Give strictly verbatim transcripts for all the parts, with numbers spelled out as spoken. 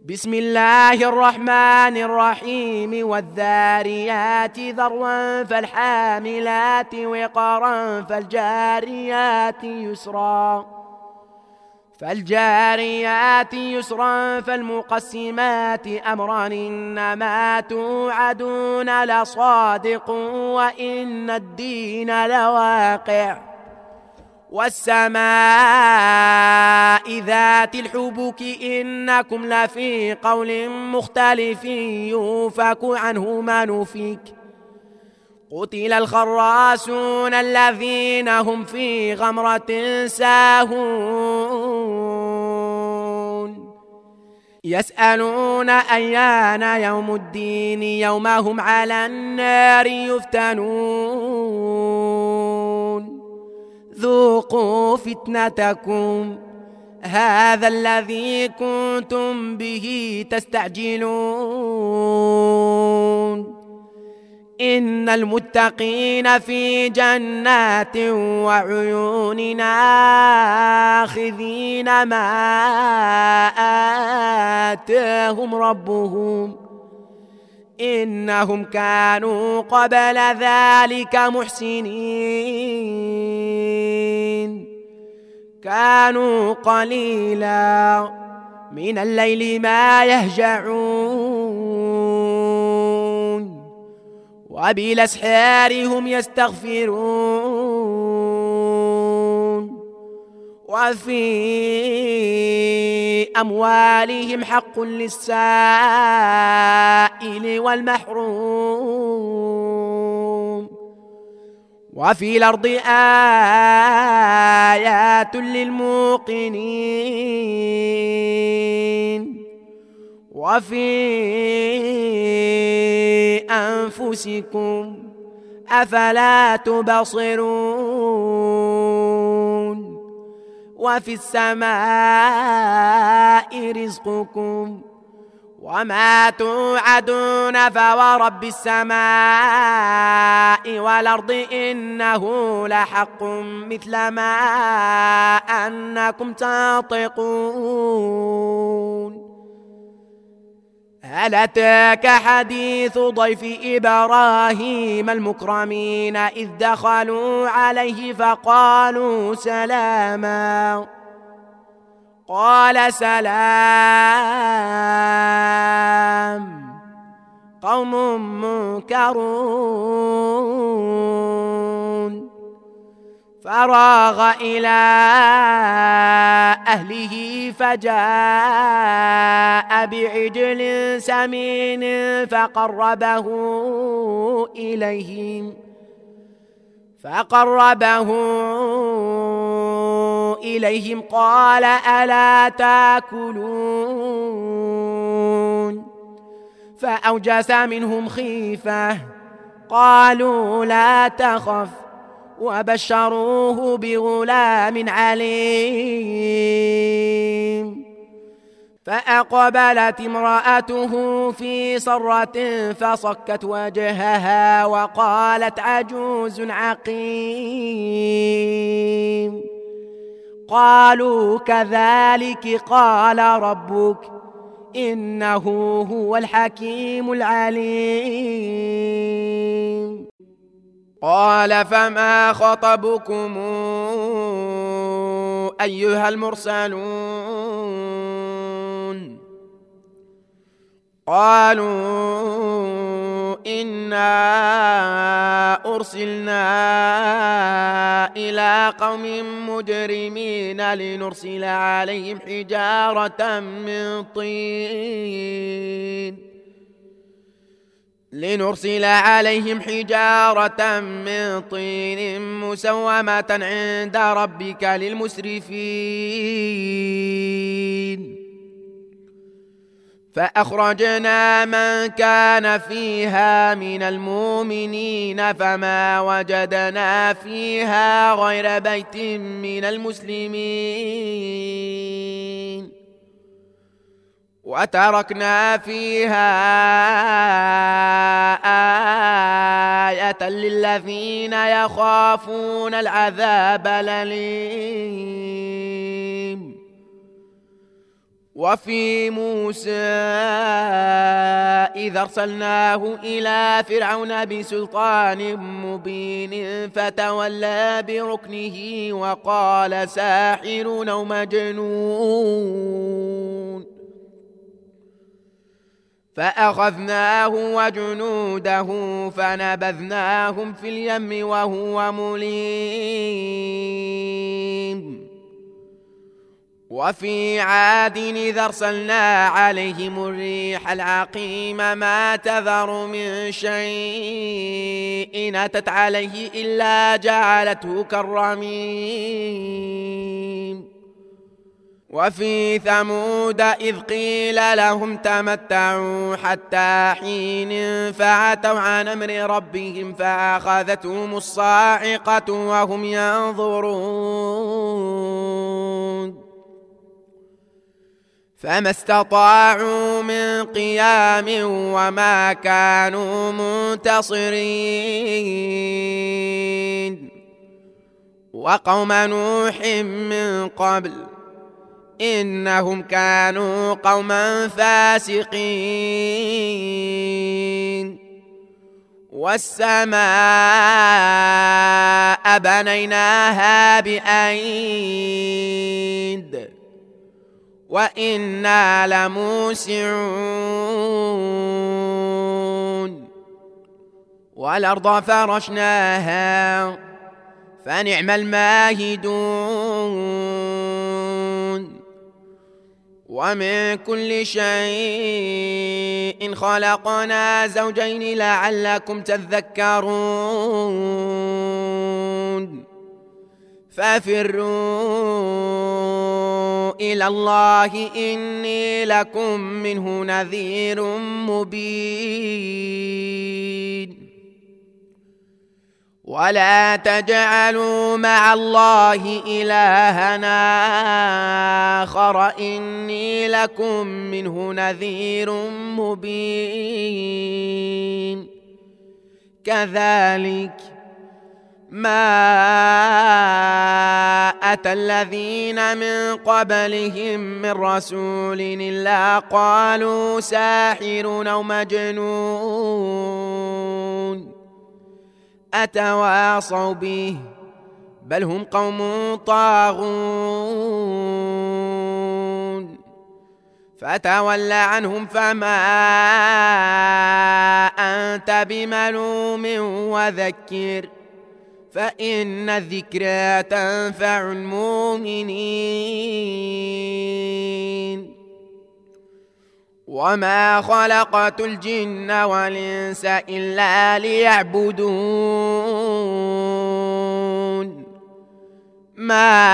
بسم الله الرحمن الرحيم والذاريات ذروا فالحاملات وقرا فالجاريات يسرا فالجاريات يسرا فالمقسمات أمرا إنما توعدون لصادق وإن الدين لواقع والسماء ذات الحبك إنكم لفي قول مختلف يوفك عنه من أفك قتل الخراسون الذين هم في غمرة ساهون يسألون أيان يوم الدين يوم هم على النار يفتنون ذوقوا فتنتكم هذا الذي كنتم به تستعجلون إن المتقين في جنات وعيون آخذين ما آتاهم ربهم إنهم كانوا قبل ذلك محسنين كانوا قليلا من الليل ما يهجعون وبالأسحار هم يستغفرون وفي أموالهم حق للسائل والمحروم وفي الأرض آيات للموقنين وفي أنفسكم أفلا تبصرون وفي السماء رزقكم وما توعدون فورب السماء والأرض إنه لحق مثل ما أنكم تنطقون هل أتاك حديث ضيف إبراهيم المكرمين إذ دخلوا عليه فقالوا سلاما قال سلام قوم منكرون فراغ إلى أهله فجاء بعجل سمين فقربه إليهم فقربه إليهم قال ألا تأكلون فأوجس منهم خيفة قالوا لا تخف وبشروه بغلام عليم فأقبلت امرأته في صرة فصكت وجهها وقالت عجوز عقيم قالوا كذلك قال ربك إنه هو الحكيم العليم قال فما خطبكم أيها المرسلون قالوا إنا أرسلنا إلى قوم مجرمين لنرسل عليهم حجارة من طين لنرسل عليهم حجارة من طين مسومة عند ربك للمسرفين فأخرجنا من كان فيها من المؤمنين فما وجدنا فيها غير بيت من المسلمين وتركنا فيها آية للذين يخافون العذاب الأليم وفي موسى إذ أرسلناه إلى فرعون بسلطان مبين فتولى بركنه وقال ساحر أو مجنون فأخذناه وجنوده فنبذناهم في اليم وهو مليم وفي عاد إذ أرسلنا عليهم الريح العقيم ما تذر من شيء أتت عليه إلا جعلته كالرميم وفي ثمود إذ قيل لهم تمتعوا حتى حين فعتوا عن أمر ربهم فأخذتهم الصاعقة وهم ينظرون فما استطاعوا من قيام وما كانوا منتصرين وقوم نوح من قبل إنهم كانوا قوما فاسقين والسماء بنيناها بأيد وإنا لموسعون والأرض فرشناها فنعم الماهدون ومن كل شيء خلقنا زوجين لعلكم تذكرون ففروا إلى الله إني لكم منه نذير مبين ولا تجعلوا مع الله إلهنا آخر إني لكم منه نذير مبين كذلك ما أتى الذين من قبلهم من رسول إلا قالوا ساحر أو مجنون أتواصوا به بل هم قوم طاغون فتول عنهم فما أنت بملوم وذكر فإن الذكرى تنفع المؤمنين وما خلقت الجن والإنس إلا ليعبدون ما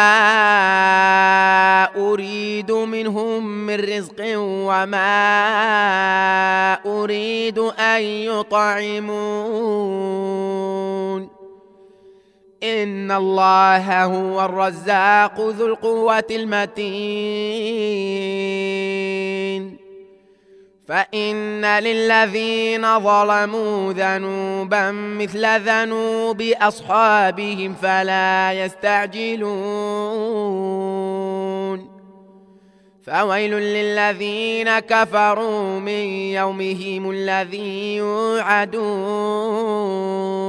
أريد منهم من رزق وما أريد أن يطعمون إن الله هو الرزاق ذو القوة المتين فإن للذين ظلموا ذنوبا مثل ذنوب أصحابهم فلا يستعجلون فويل للذين كفروا من يومهم الذي يوعدون